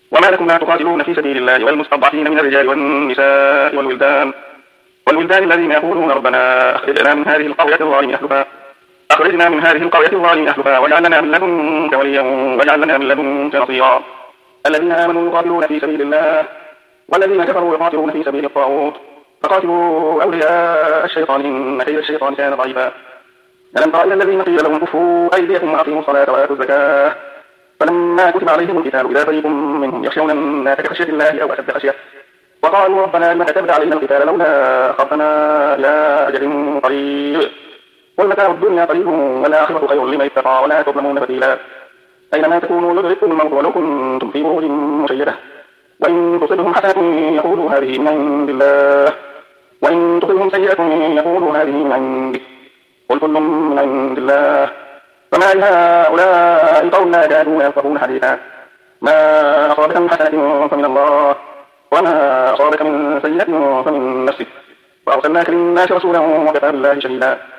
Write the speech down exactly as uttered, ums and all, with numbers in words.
وما لكم لا تقاتلون في سبيل الله والمستضعفين من الرجال والنساء والولدان والولدان الذين يقولون ربنا أخرجنا من هذه القرية الظالم أهلها أخرجنا من هذه القرية الظالم أهلها واجعل لنا من لدنك وليا واجعل لنا من لدنك نصيرا الذين آمنوا يقاتلون في سبيل الله والذين كفروا يقاتلون في سبيل الطاغوت فقاتلوا أولياء الشيطان إن كيد الشيطان كان ضعيفا ألم تر إلى الذين قيل لهم كفوا أيديكم وأقيموا الصلاة وآتوا الزكاة فلما كتب عليهم القتال إذا فريق منهم يخشون الناس كخشية الله أو أشد خشية وقالوا ربنا لم كتبت علينا القتال لولا أخرتنا إلى أجل قريب قل متاع الدنيا قليل والآخرة خير لمن اتقى ولا تظلمون فتيلا أينما تكونوا يدرككم الموت ولو كنتم في بروج مشيدة وإن تصبهم حسنة يقولوا هذه من عند الله وإن تصبهم سيئة يقولوا هذه من عندك قل كل من عند الله فما لهؤلاء قوم لا يكادون يفقهون حديثا ما أصابك من حسنة فمن الله وما أصابك من سيئة فمن نفسك وأرسلناك للناس رسولا وكفى بالله شهيدا